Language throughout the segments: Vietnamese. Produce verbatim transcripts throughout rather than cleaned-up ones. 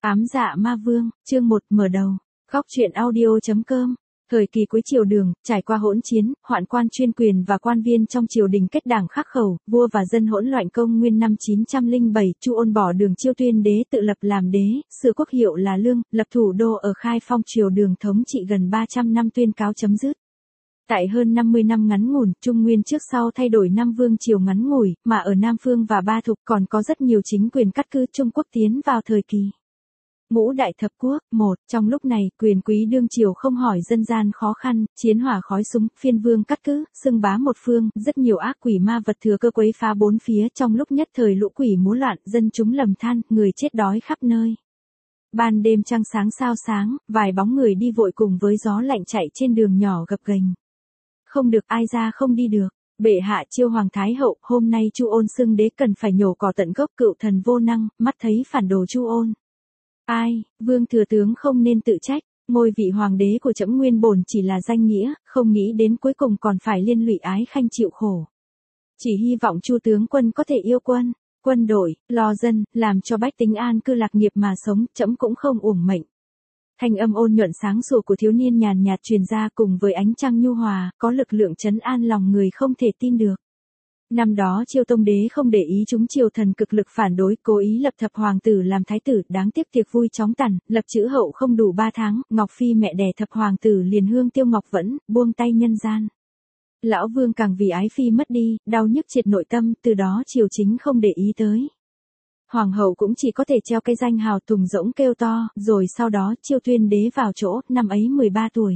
Ám dạ ma vương, chương một mở đầu. Góc truyện audio.com. Thời kỳ cuối triều Đường, trải qua hỗn chiến, hoạn quan chuyên quyền và quan viên trong triều đình kết đảng khắc khẩu, vua và dân hỗn loạn. Công nguyên năm chín trăm lẻ bảy, Chu Ôn bỏ Đường Chiêu tuyên đế tự lập làm đế, sửa quốc hiệu là Lương, lập thủ đô ở Khai Phong. Triều Đường thống trị gần ba trăm năm tuyên cáo chấm dứt. Tại hơn năm mươi năm ngắn ngủn, Trung Nguyên trước sau thay đổi năm vương triều ngắn ngủi, mà ở Nam Phương và Ba Thục còn có rất nhiều chính quyền cắt cứ. Trung Quốc tiến vào thời kỳ Ngũ Đại Thập Quốc. Một, trong lúc này, quyền quý đương triều không hỏi dân gian khó khăn, chiến hỏa khói súng, phiên vương cắt cứ, xưng bá một phương, rất nhiều ác quỷ ma vật thừa cơ quấy phá bốn phía. Trong lúc nhất thời lũ quỷ múa loạn, dân chúng lầm than, người chết đói khắp nơi. Ban đêm trăng sáng sao sáng, vài bóng người đi vội cùng với gió lạnh chạy trên đường nhỏ gập ghềnh. Không được ai ra không đi được. Bệ hạ chiêu Hoàng Thái Hậu, hôm nay Chu Ôn xưng đế cần phải nhổ cỏ tận gốc. Cựu thần vô năng, mắt thấy phản đồ Chu Ôn. Ai, vương thừa tướng không nên tự trách, ngôi vị hoàng đế của trẫm nguyên bổn chỉ là danh nghĩa, không nghĩ đến cuối cùng còn phải liên lụy ái khanh chịu khổ. Chỉ hy vọng Chu tướng quân có thể yêu quân, quân đội, lo dân, làm cho bách tính an cư lạc nghiệp mà sống, trẫm cũng không uổng mệnh. Thanh âm ôn nhuận sáng sủa của thiếu niên nhàn nhạt truyền ra cùng với ánh trăng nhu hòa, có lực lượng trấn an lòng người không thể tin được. Năm đó Chiêu Tông đế không để ý chúng triều thần cực lực phản đối, cố ý lập thập hoàng tử làm thái tử, đáng tiếc tiệc vui chóng tàn, lập chữ hậu không đủ ba tháng, Ngọc Phi mẹ đẻ thập hoàng tử liền hương tiêu ngọc vẫn, buông tay nhân gian. Lão vương càng vì ái phi mất đi, đau nhức triệt nội tâm, từ đó triều chính không để ý tới. Hoàng hậu cũng chỉ có thể treo cái danh hào thùng rỗng kêu to, rồi sau đó Chiêu tuyên đế vào chỗ, năm ấy mười ba tuổi.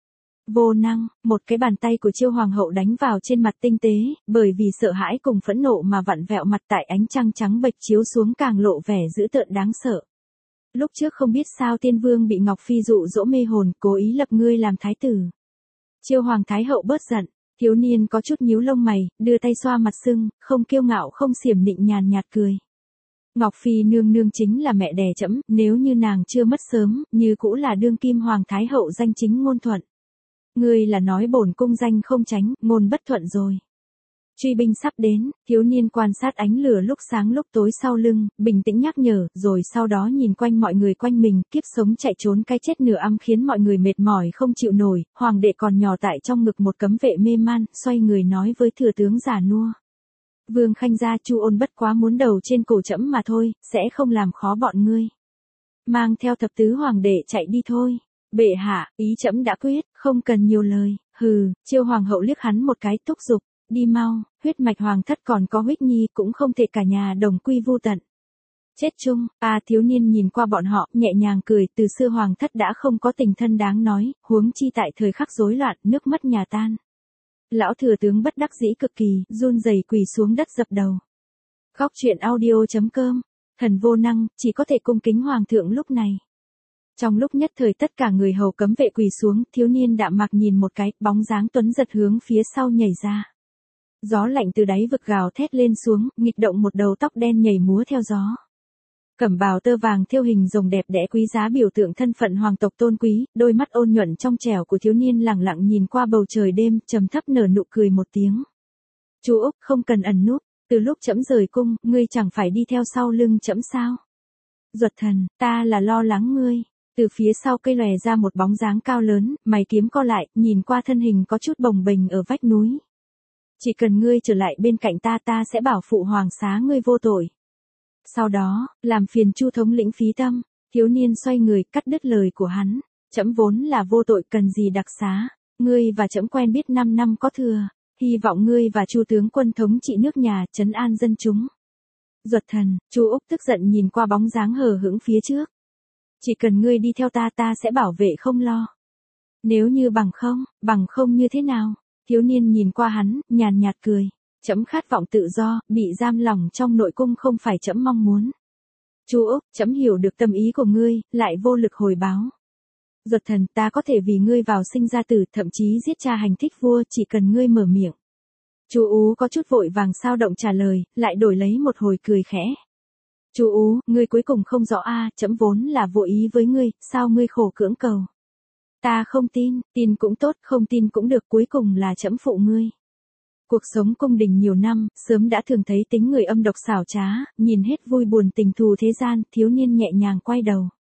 Vô năng, một cái bàn tay của Chiêu hoàng hậu đánh vào trên mặt tinh tế, bởi vì sợ hãi cùng phẫn nộ mà vặn vẹo mặt tại ánh trăng trắng bệch chiếu xuống càng lộ vẻ dữ tợn đáng sợ. Lúc trước không biết sao Tiên vương bị Ngọc Phi dụ dỗ mê hồn, cố ý lập ngươi làm thái tử. Chiêu Hoàng Thái Hậu bớt giận, thiếu niên có chút nhíu lông mày, đưa tay xoa mặt sưng, không kiêu ngạo không xiểm nịnh nhàn nhạt cười. Ngọc Phi nương nương chính là mẹ đẻ trẫm, nếu như nàng chưa mất sớm, như cũ là đương kim Hoàng Thái Hậu danh chính ngôn thuận. Ngươi là nói bổn cung danh không tránh, ngôn bất thuận rồi. Truy binh sắp đến, thiếu niên quan sát ánh lửa lúc sáng lúc tối sau lưng, bình tĩnh nhắc nhở, rồi sau đó nhìn quanh mọi người quanh mình, kiếp sống chạy trốn cái chết nửa âm khiến mọi người mệt mỏi không chịu nổi, hoàng đệ còn nhỏ tại trong ngực một cấm vệ mê man, xoay người nói với thừa tướng già nua. Vương khanh gia Chu Ôn bất quá muốn đầu trên cổ trẫm mà thôi, sẽ không làm khó bọn ngươi. Mang theo thập tứ hoàng đệ chạy đi thôi. Bệ hạ, ý trẫm đã quyết, không cần nhiều lời. Hừ, Chiêu hoàng hậu liếc hắn một cái, thúc giục, đi mau, huyết mạch hoàng thất còn có huyết nhi cũng không thể cả nhà đồng quy vu tận. Chết chung, à thiếu niên nhìn qua bọn họ, nhẹ nhàng cười, từ xưa hoàng thất đã không có tình thân đáng nói, huống chi tại thời khắc rối loạn, nước mất nhà tan. Lão thừa tướng bất đắc dĩ cực kỳ, run rẩy quỳ xuống đất dập đầu. Góc truyện audio.com, thần vô năng, chỉ có thể cung kính hoàng thượng lúc này. Trong lúc nhất thời tất cả người hầu cấm vệ quỳ xuống, thiếu niên đạm mạc nhìn một cái, bóng dáng tuấn giật hướng phía sau nhảy ra. Gió lạnh từ đáy vực gào thét lên xuống, nghịch động một đầu tóc đen nhảy múa theo gió. Cẩm bào tơ vàng thêu hình rồng đẹp đẽ quý giá biểu tượng thân phận hoàng tộc tôn quý, đôi mắt ôn nhuận trong trẻo của thiếu niên lẳng lặng nhìn qua bầu trời đêm, trầm thấp nở nụ cười một tiếng. Chú Úc không cần ẩn núp, từ lúc trẫm rời cung, ngươi chẳng phải đi theo sau lưng trẫm sao? Duật thần, ta là lo lắng ngươi. Từ phía sau cây lòe ra một bóng dáng cao lớn, mày kiếm co lại, nhìn qua thân hình có chút bồng bềnh ở vách núi. Chỉ cần ngươi trở lại bên cạnh ta ta sẽ bảo phụ hoàng xá ngươi vô tội. Sau đó, làm phiền Chu thống lĩnh phí tâm, thiếu niên xoay người cắt đứt lời của hắn. Trẫm vốn là vô tội cần gì đặc xá, ngươi và trẫm quen biết năm năm có thừa, hy vọng ngươi và Chu tướng quân thống trị nước nhà, trấn an dân chúng. Duật thần, Chu Úc tức giận nhìn qua bóng dáng hờ hững phía trước. Chỉ cần ngươi đi theo ta ta sẽ bảo vệ không lo. Nếu như bằng không, bằng không như thế nào? Thiếu niên nhìn qua hắn, nhàn nhạt cười. Trẫm khát vọng tự do, bị giam lỏng trong nội cung không phải trẫm mong muốn. Chu Úc, trẫm hiểu được tâm ý của ngươi, lại vô lực hồi báo. Duật thần, ta có thể vì ngươi vào sinh ra tử, thậm chí giết cha hành thích vua, chỉ cần ngươi mở miệng. Chu Ú có chút vội vàng sao động trả lời, lại đổi lấy một hồi cười khẽ. Chu Ú, ngươi cuối cùng không rõ a, à, trẫm vốn là vô ý với ngươi, sao ngươi khổ cưỡng cầu? Ta không tin, tin cũng tốt, không tin cũng được, cuối cùng là trẫm phụ ngươi. Cuộc sống cung đình nhiều năm, sớm đã thường thấy tính người âm độc xảo trá, nhìn hết vui buồn tình thù thế gian, thiếu niên nhẹ nhàng quay đầu.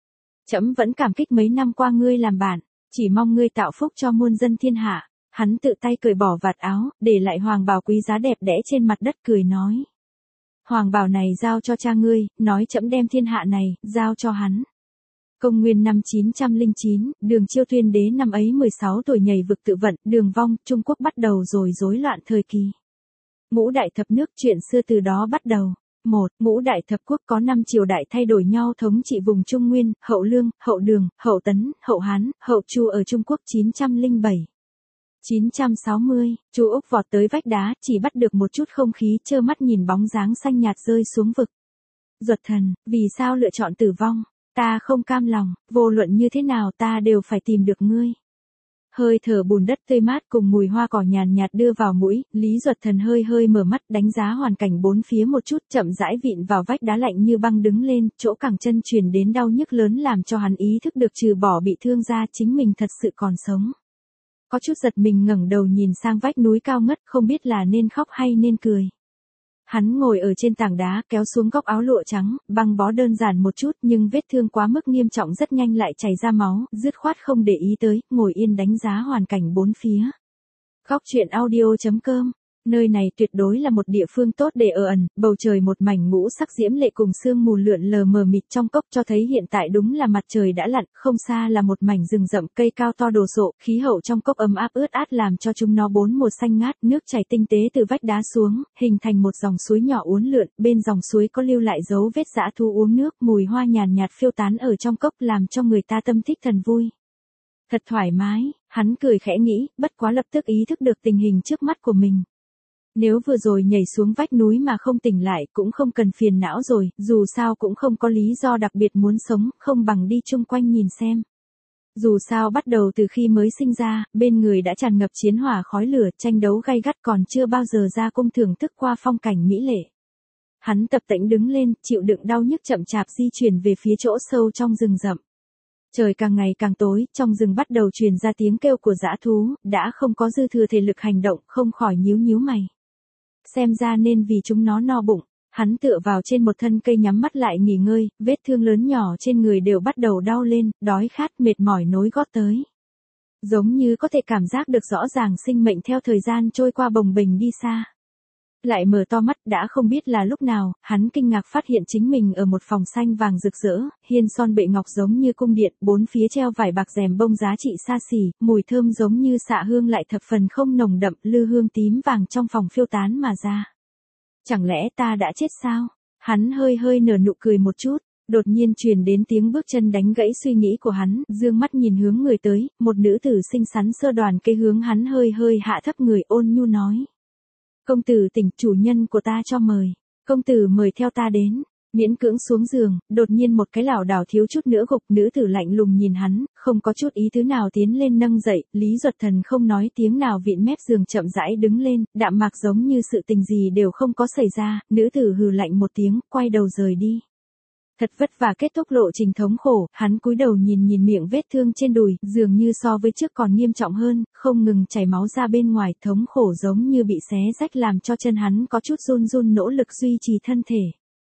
Trẫm vẫn cảm kích mấy năm qua ngươi làm bạn, chỉ mong ngươi tạo phúc cho muôn dân thiên hạ. Hắn tự tay cởi bỏ vạt áo, để lại hoàng bào quý giá đẹp đẽ trên mặt đất cười nói. Hoàng bào này giao cho cha ngươi, nói trẫm đem thiên hạ này, giao cho hắn. Công nguyên năm chín trăm lẻ chín, Đường Chiêu tuyên đế năm ấy mười sáu tuổi nhảy vực tự vận, đường vong, Trung Quốc bắt đầu rồi rối loạn thời kỳ. Ngũ đại thập nước chuyện xưa từ đó bắt đầu. một. Ngũ đại thập quốc có năm triều đại thay đổi nhau thống trị vùng Trung Nguyên, Hậu Lương, Hậu Đường, Hậu Tấn, Hậu Hán, Hậu Chu ở Trung Quốc chín trăm lẻ bảy. chín trăm sáu mươi, Chu Úc vọt tới vách đá, chỉ bắt được một chút không khí, trơ mắt nhìn bóng dáng xanh nhạt rơi xuống vực. Duật thần, vì sao lựa chọn tử vong? Ta không cam lòng, vô luận như thế nào ta đều phải tìm được ngươi. Hơi thở bùn đất tươi mát cùng mùi hoa cỏ nhàn nhạt đưa vào mũi, Lý Duật Thần hơi hơi mở mắt đánh giá hoàn cảnh bốn phía một chút, chậm rãi vịn vào vách đá lạnh như băng đứng lên, chỗ cẳng chân truyền đến đau nhức lớn làm cho hắn ý thức được trừ bỏ bị thương ra chính mình thật sự còn sống. Có chút giật mình ngẩng đầu nhìn sang vách núi cao ngất, không biết là nên khóc hay nên cười. Hắn ngồi ở trên tảng đá, kéo xuống góc áo lụa trắng, băng bó đơn giản một chút nhưng vết thương quá mức nghiêm trọng rất nhanh lại chảy ra máu, dứt khoát không để ý tới, ngồi yên đánh giá hoàn cảnh bốn phía. Góc truyện audio chấm com, nơi này tuyệt đối là một địa phương tốt để ở ẩn, bầu trời một mảnh ngũ sắc diễm lệ cùng sương mù lượn lờ mờ mịt trong cốc cho thấy hiện tại đúng là mặt trời đã lặn, không xa là một mảnh rừng rậm cây cao to đồ sộ, khí hậu trong cốc ấm áp ướt át làm cho chúng nó bốn mùa xanh ngát, nước chảy tinh tế từ vách đá xuống, hình thành một dòng suối nhỏ uốn lượn, bên dòng suối có lưu lại dấu vết dã thú uống nước, mùi hoa nhàn nhạt phiêu tán ở trong cốc làm cho người ta tâm thích thần vui. Thật thoải mái, hắn cười khẽ nghĩ, bất quá lập tức ý thức được tình hình trước mắt của mình. Nếu vừa rồi nhảy xuống vách núi mà không tỉnh lại cũng không cần phiền não rồi, dù sao cũng không có lý do đặc biệt muốn sống, không bằng đi chung quanh nhìn xem. Dù sao bắt đầu từ khi mới sinh ra, bên người đã tràn ngập chiến hỏa khói lửa, tranh đấu gay gắt còn chưa bao giờ ra cung thưởng thức qua phong cảnh mỹ lệ. Hắn tập tễnh đứng lên, chịu đựng đau nhức chậm chạp di chuyển về phía chỗ sâu trong rừng rậm. Trời càng ngày càng tối, trong rừng bắt đầu truyền ra tiếng kêu của dã thú, đã không có dư thừa thể lực hành động, không khỏi nhíu nhíu mày. Xem ra nên vì chúng nó no bụng, hắn tựa vào trên một thân cây nhắm mắt lại nghỉ ngơi, vết thương lớn nhỏ trên người đều bắt đầu đau lên, đói khát mệt mỏi nối gót tới. Giống như có thể cảm giác được rõ ràng sinh mệnh theo thời gian trôi qua bồng bềnh đi xa. Lại mở to mắt đã không biết là lúc nào, hắn kinh ngạc phát hiện chính mình ở một phòng xanh vàng rực rỡ, hiên son bệ ngọc giống như cung điện, bốn phía treo vải bạc rèm bông giá trị xa xỉ, mùi thơm giống như xạ hương lại thập phần không nồng đậm, lư hương tím vàng trong phòng phiêu tán mà ra. Chẳng lẽ ta đã chết sao? Hắn hơi hơi nở nụ cười một chút, đột nhiên truyền đến tiếng bước chân đánh gãy suy nghĩ của hắn, dương mắt nhìn hướng người tới, một nữ tử xinh xắn sơ đoàn cây hướng hắn hơi hơi hạ thấp người ôn nhu nói. Công tử tỉnh, chủ nhân của ta cho mời. Công tử mời theo ta đến. Miễn cưỡng xuống giường, đột nhiên một cái lảo đảo thiếu chút nữa gục, nữ tử lạnh lùng nhìn hắn, không có chút ý tứ nào tiến lên nâng dậy, Lý Duật Thần không nói tiếng nào vịn mép giường chậm rãi đứng lên, đạm mạc giống như sự tình gì đều không có xảy ra, nữ tử hừ lạnh một tiếng, quay đầu rời đi. Thật vất vả kết thúc lộ trình thống khổ, hắn cúi đầu nhìn nhìn miệng vết thương trên đùi, dường như so với trước còn nghiêm trọng hơn, không ngừng chảy máu ra bên ngoài, thống khổ giống như bị xé rách làm cho chân hắn có chút run run nỗ lực duy trì thân thể.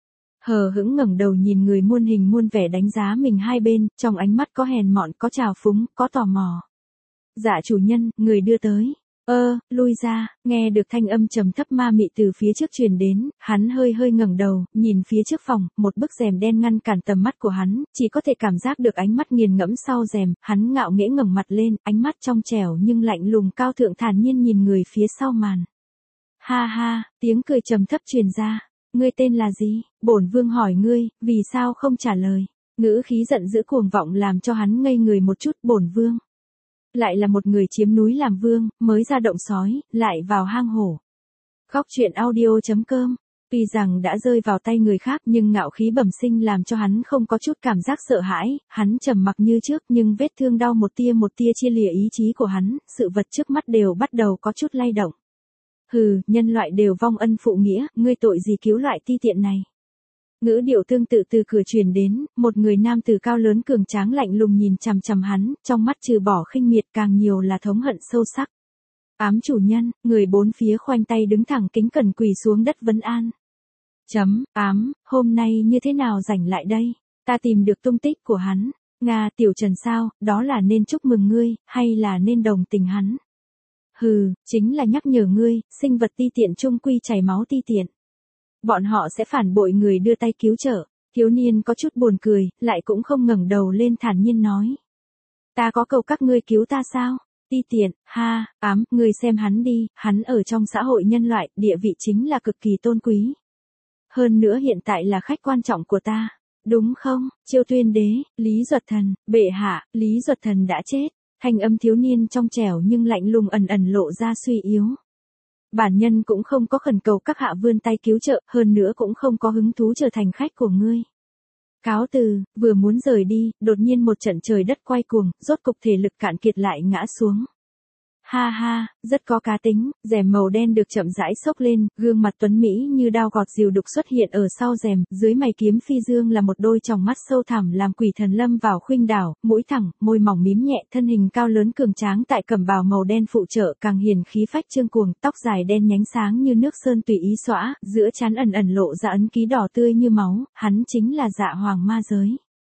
Hờ hững ngẩng đầu nhìn người muôn hình muôn vẻ đánh giá mình hai bên, trong ánh mắt có hèn mọn, có trào phúng, có tò mò. Dạ chủ nhân, người đưa tới. Ơ, lui ra, nghe được thanh âm trầm thấp ma mị từ phía trước truyền đến, hắn hơi hơi ngẩng đầu, nhìn phía trước phòng, một bức rèm đen ngăn cản tầm mắt của hắn, chỉ có thể cảm giác được ánh mắt nghiền ngẫm sau rèm, hắn ngạo nghễ ngẩng mặt lên, ánh mắt trong trẻo nhưng lạnh lùng cao thượng thản nhiên nhìn người phía sau màn. Ha ha, tiếng cười trầm thấp truyền ra, ngươi tên là gì? Bổn vương hỏi ngươi, vì sao không trả lời? Ngữ khí giận dữ cuồng vọng làm cho hắn ngây người một chút, bổn vương. Lại là một người chiếm núi làm vương, mới ra động sói, lại vào hang hổ. Góc truyện audio chấm com, tuy rằng đã rơi vào tay người khác nhưng ngạo khí bẩm sinh làm cho hắn không có chút cảm giác sợ hãi, hắn trầm mặc như trước nhưng vết thương đau một tia một tia chia lìa ý chí của hắn, sự vật trước mắt đều bắt đầu có chút lay động. Hừ, nhân loại đều vong ân phụ nghĩa, ngươi tội gì cứu loại ti tiện này. Ngữ điệu tương tự từ cửa truyền đến, một người nam tử cao lớn cường tráng lạnh lùng nhìn chằm chằm hắn, trong mắt trừ bỏ khinh miệt càng nhiều là thống hận sâu sắc. Ám chủ nhân, người bốn phía khoanh tay đứng thẳng kính cẩn quỳ xuống đất vấn an. Chấm, ám, hôm nay như thế nào rảnh lại đây? Ta tìm được tung tích của hắn. Nga tiểu Trần sao, đó là nên chúc mừng ngươi, hay là nên đồng tình hắn? Hừ, chính là nhắc nhở ngươi, sinh vật ti tiện chung quy chảy máu ti tiện. Bọn họ sẽ phản bội người đưa tay cứu trợ. Thiếu niên có chút buồn cười, lại cũng không ngẩng đầu lên thản nhiên nói. Ta có cầu các ngươi cứu ta sao? Ti tiện, ha, ám, ngươi xem hắn đi, hắn ở trong xã hội nhân loại, địa vị chính là cực kỳ tôn quý. Hơn nữa hiện tại là khách quan trọng của ta. Đúng không, Chiêu Tuyên đế, Lý Duật Thần, bệ hạ, Lý Duật Thần đã chết. Thanh âm thiếu niên trong trẻo nhưng lạnh lùng ẩn ẩn lộ ra suy yếu. Bản nhân cũng không có khẩn cầu các hạ vươn tay cứu trợ, hơn nữa cũng không có hứng thú trở thành khách của ngươi. Cáo từ, vừa muốn rời đi, đột nhiên một trận trời đất quay cuồng, rốt cục thể lực cạn kiệt lại ngã xuống. Ha ha, rất có cá tính, rèm màu đen được chậm rãi xốc lên, gương mặt tuấn Mỹ như đao gọt dìu đục xuất hiện ở sau rèm, dưới mày kiếm phi dương là một đôi tròng mắt sâu thẳm làm quỷ thần lâm vào khuynh đảo, mũi thẳng, môi mỏng mím nhẹ, thân hình cao lớn cường tráng tại cẩm bào màu đen phụ trợ càng hiền khí phách trương cuồng, tóc dài đen nhánh sáng như nước sơn tùy ý xõa, giữa trán ẩn ẩn lộ ra ấn ký đỏ tươi như máu, hắn chính là Dạ Hoàng ma giới.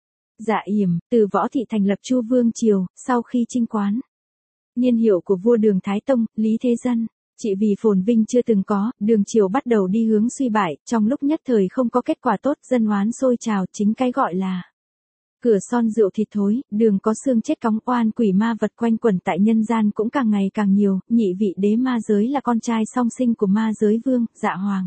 Dạ Yểm, từ Võ Thị thành lập Chu Vương triều, sau khi chinh quán niên hiệu của vua Đường Thái Tông, Lý Thế Dân, chỉ vì phồn vinh chưa từng có, Đường triều bắt đầu đi hướng suy bại, trong lúc nhất thời không có kết quả tốt, dân oán sôi trào, chính cái gọi là cửa son rượu thịt thối, đường có xương chết cóng oan quỷ ma vật quanh quẩn tại nhân gian cũng càng ngày càng nhiều, nhị vị đế ma giới là con trai song sinh của ma giới vương, Dạ Hoàng.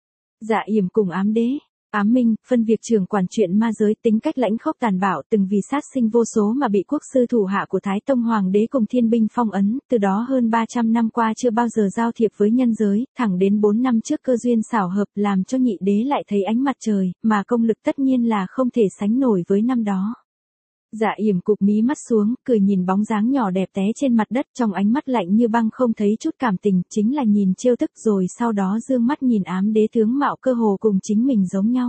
Dạ Yểm cùng ám đế. Ám Minh, phân việc trưởng quản chuyện ma giới, tính cách lãnh khốc tàn bạo, từng vì sát sinh vô số mà bị quốc sư thủ hạ của Thái Tông Hoàng đế cùng thiên binh phong ấn, từ đó hơn ba trăm năm qua chưa bao giờ giao thiệp với nhân giới, thẳng đến bốn năm trước cơ duyên xảo hợp làm cho nhị đế lại thấy ánh mặt trời, mà công lực tất nhiên là không thể sánh nổi với năm đó. Dạ Yểm cụp mí mắt xuống, cười nhìn bóng dáng nhỏ đẹp té trên mặt đất, trong ánh mắt lạnh như băng không thấy chút cảm tình, chính là nhìn trêu tức, rồi sau đó dương mắt nhìn ám đế tướng mạo cơ hồ cùng chính mình giống nhau.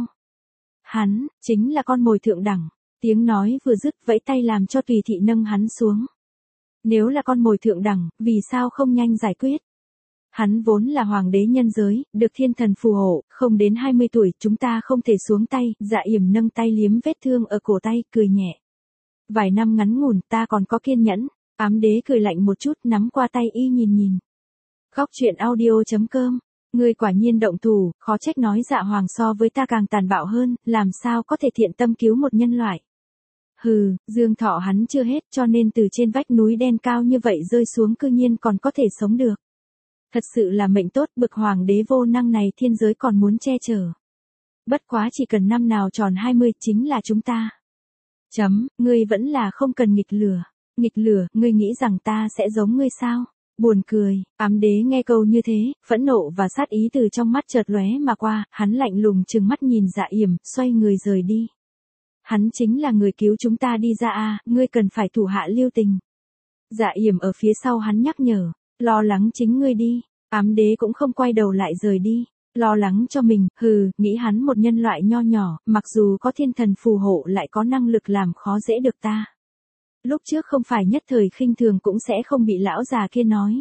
Hắn, chính là con mồi thượng đẳng. Tiếng nói vừa dứt, vẫy tay làm cho tùy thị nâng hắn xuống. Nếu là con mồi thượng đẳng, vì sao không nhanh giải quyết? Hắn vốn là hoàng đế nhân giới, được thiên thần phù hộ, không đến hai mươi tuổi, chúng ta không thể xuống tay. Dạ Yểm nâng tay liếm vết thương ở cổ tay, cười nhẹ. Vài năm ngắn ngủn, ta còn có kiên nhẫn. Ám đế cười lạnh một chút, nắm qua tay y nhìn nhìn. Góc truyện audio chấm com. Ngươi quả nhiên động thủ, khó trách nói Dạ Hoàng so với ta càng tàn bạo hơn, làm sao có thể thiện tâm cứu một nhân loại. Hừ, dương thọ hắn chưa hết, cho nên từ trên vách núi đen cao như vậy rơi xuống cư nhiên còn có thể sống được. Thật sự là mệnh tốt, bực hoàng đế vô năng này thiên giới còn muốn che chở. Bất quá chỉ cần năm nào tròn hai mươi chính là chúng ta. Chấm, ngươi vẫn là không cần nghịch lửa. Nghịch lửa, ngươi nghĩ rằng ta sẽ giống ngươi sao? Buồn cười, ám đế nghe câu như thế, phẫn nộ và sát ý từ trong mắt chợt lóe mà qua, hắn lạnh lùng trừng mắt nhìn Dạ Yểm, xoay người rời đi. Hắn chính là người cứu chúng ta đi ra a, ngươi cần phải thủ hạ lưu tình. Dạ Yểm ở phía sau hắn nhắc nhở, lo lắng chính ngươi đi, ám đế cũng không quay đầu lại rời đi. Lo lắng cho mình, hừ, nghĩ hắn một nhân loại nho nhỏ, mặc dù có thiên thần phù hộ lại có năng lực làm khó dễ được ta. Lúc trước không phải nhất thời khinh thường cũng sẽ không bị lão già kia nói.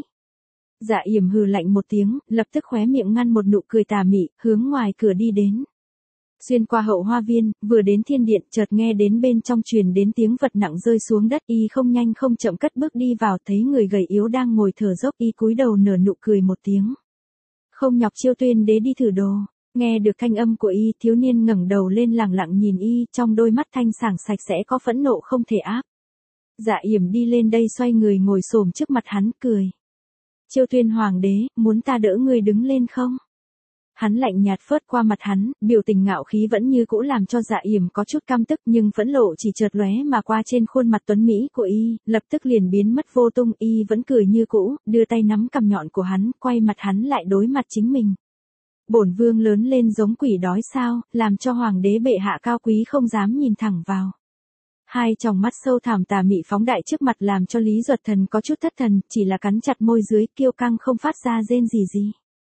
Dạ Yểm hừ lạnh một tiếng, lập tức khóe miệng ngăn một nụ cười tà mị, hướng ngoài cửa đi đến. Xuyên qua hậu hoa viên, vừa đến thiên điện, chợt nghe đến bên trong truyền đến tiếng vật nặng rơi xuống đất, y không nhanh không chậm cất bước đi vào, thấy người gầy yếu đang ngồi thở dốc, y cúi đầu nở nụ cười một tiếng. Không nhọc Chiêu Tuyên đế đi thử đồ. Nghe được thanh âm của y, thiếu niên ngẩng đầu lên lẳng lặng nhìn y, trong đôi mắt thanh sảng sạch sẽ có phẫn nộ không thể áp. Dạ Yểm đi lên đây xoay người ngồi xổm trước mặt hắn, cười. Chiêu Tuyên hoàng đế, muốn ta đỡ ngươi đứng lên không? Hắn lạnh nhạt phớt qua mặt hắn, biểu tình ngạo khí vẫn như cũ làm cho Dạ Yểm có chút căm tức, nhưng phẫn lộ chỉ chợt lóe mà qua trên khuôn mặt tuấn mỹ của y, lập tức liền biến mất vô tung, y vẫn cười như cũ, đưa tay nắm cằm nhọn của hắn, quay mặt hắn lại đối mặt chính mình. Bổn vương lớn lên giống quỷ đói sao, làm cho hoàng đế bệ hạ cao quý không dám nhìn thẳng vào. Hai tròng mắt sâu thẳm tà mị phóng đại trước mặt làm cho Lý Duật Thần có chút thất thần, chỉ là cắn chặt môi dưới, kiêu căng không phát ra rên gì gì.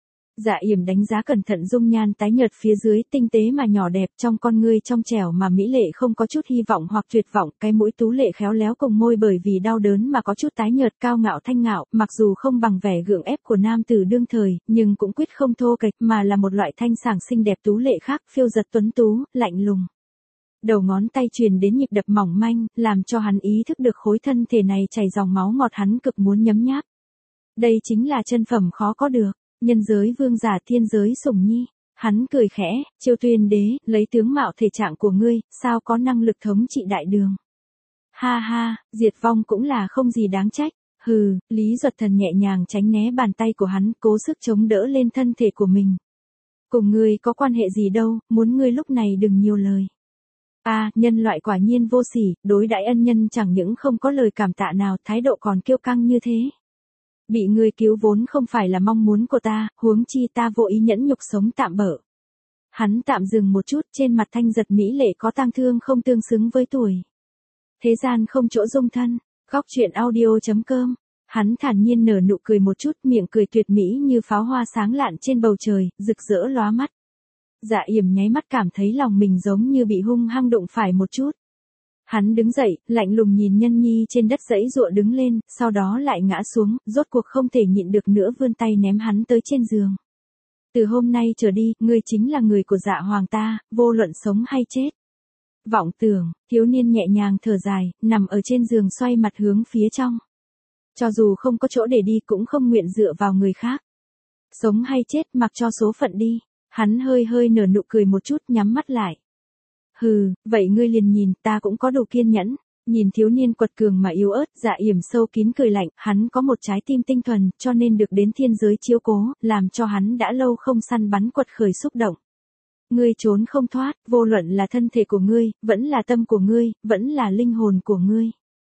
Dạ Yểm đánh giá cẩn thận dung nhan tái nhợt phía dưới, tinh tế mà nhỏ đẹp, trong con ngươi trong trẻo mà mỹ lệ không có chút hy vọng hoặc tuyệt vọng, cái mũi tú lệ khéo léo cùng môi bởi vì đau đớn mà có chút tái nhợt, cao ngạo thanh ngạo, mặc dù không bằng vẻ gượng ép của nam tử đương thời, nhưng cũng quyết không thô kệch, mà là một loại thanh sảng xinh đẹp tú lệ khác, phiêu giật tuấn tú, lạnh lùng. đầu ngón tay truyền đến nhịp đập mỏng manh, làm cho hắn ý thức được khối thân thể này chảy dòng máu ngọt hắn cực muốn nhấm nháp. Đây chính là chân phẩm khó có được, nhân giới vương giả thiên giới sủng nhi. Hắn cười khẽ, Chiêu Tuyên đế, lấy tướng mạo thể trạng của ngươi, sao có năng lực thống trị đại đường. Ha ha, diệt vong cũng là không gì đáng trách. Hừ, Lý Duật Thần nhẹ nhàng tránh né bàn tay của hắn, cố sức chống đỡ lên thân thể của mình. Cùng ngươi có quan hệ gì đâu, muốn ngươi lúc này đừng nhiều lời. A, à, nhân loại quả nhiên vô sỉ, đối đãi ân nhân chẳng những không có lời cảm tạ nào, thái độ còn kiêu căng như thế. Bị ngươi cứu vốn không phải là mong muốn của ta, huống chi ta vô ý nhẫn nhục sống tạm bợ. Hắn tạm dừng một chút, trên mặt thanh giật mỹ lệ có tang thương không tương xứng với tuổi. Thế gian không chỗ dung thân, khóc chuyện audio chấm com. Hắn thản nhiên nở nụ cười một chút, miệng cười tuyệt mỹ như pháo hoa sáng lạn trên bầu trời, rực rỡ lóa mắt. Dạ Yểm nháy mắt cảm thấy lòng mình giống như bị hung hăng đụng phải một chút. Hắn đứng dậy, lạnh lùng nhìn Nhân Nhi trên đất giãy giụa đứng lên, sau đó lại ngã xuống, rốt cuộc không thể nhịn được nữa vươn tay ném hắn tới trên giường. Từ hôm nay trở đi, ngươi chính là người của Dạ Hoàng ta, vô luận sống hay chết. Vọng tưởng, thiếu niên nhẹ nhàng thở dài, nằm ở trên giường xoay mặt hướng phía trong. Cho dù không có chỗ để đi cũng không nguyện dựa vào người khác. Sống hay chết mặc cho số phận đi. Hắn hơi hơi nở nụ cười một chút nhắm mắt lại. Hừ, vậy ngươi liền nhìn, ta cũng có đủ kiên nhẫn. Nhìn thiếu niên quật cường mà yếu ớt, Dạ Yểm sâu kín cười lạnh, hắn có một trái tim tinh thuần, cho nên được đến thiên giới chiếu cố, làm cho hắn đã lâu không săn bắn quật khởi xúc động. Ngươi trốn không thoát, vô luận là thân thể của ngươi, vẫn là tâm của ngươi, vẫn là linh hồn của ngươi.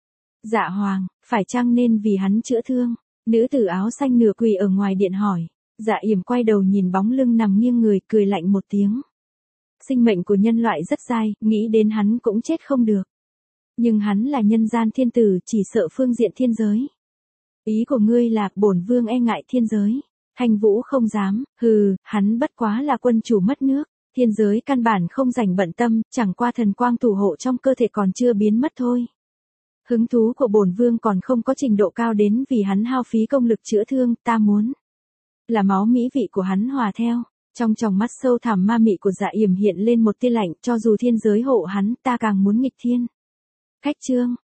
Dạ Hoàng, phải chăng nên vì hắn chữa thương? Nữ tử áo xanh nửa quỳ ở ngoài điện hỏi. Dạ Yểm quay đầu nhìn bóng lưng nằm nghiêng người, cười lạnh một tiếng. Sinh mệnh của nhân loại rất dai, nghĩ đến hắn cũng chết không được. Nhưng hắn là nhân gian thiên tử, chỉ sợ phương diện thiên giới. Ý của ngươi là, bổn vương e ngại thiên giới. Thanh Vũ không dám, hừ, hắn bất quá là quân chủ mất nước. Thiên giới căn bản không rảnh bận tâm, chẳng qua thần quang thủ hộ trong cơ thể còn chưa biến mất thôi. Hứng thú của bổn vương còn không có trình độ cao đến vì hắn hao phí công lực chữa thương, ta muốn là máu mỹ vị của hắn hòa theo. Trong tròng mắt sâu thẳm ma mị của Dạ Yểm hiện lên một tia lạnh, cho dù thiên giới hộ hắn, ta càng muốn nghịch thiên. Cách chương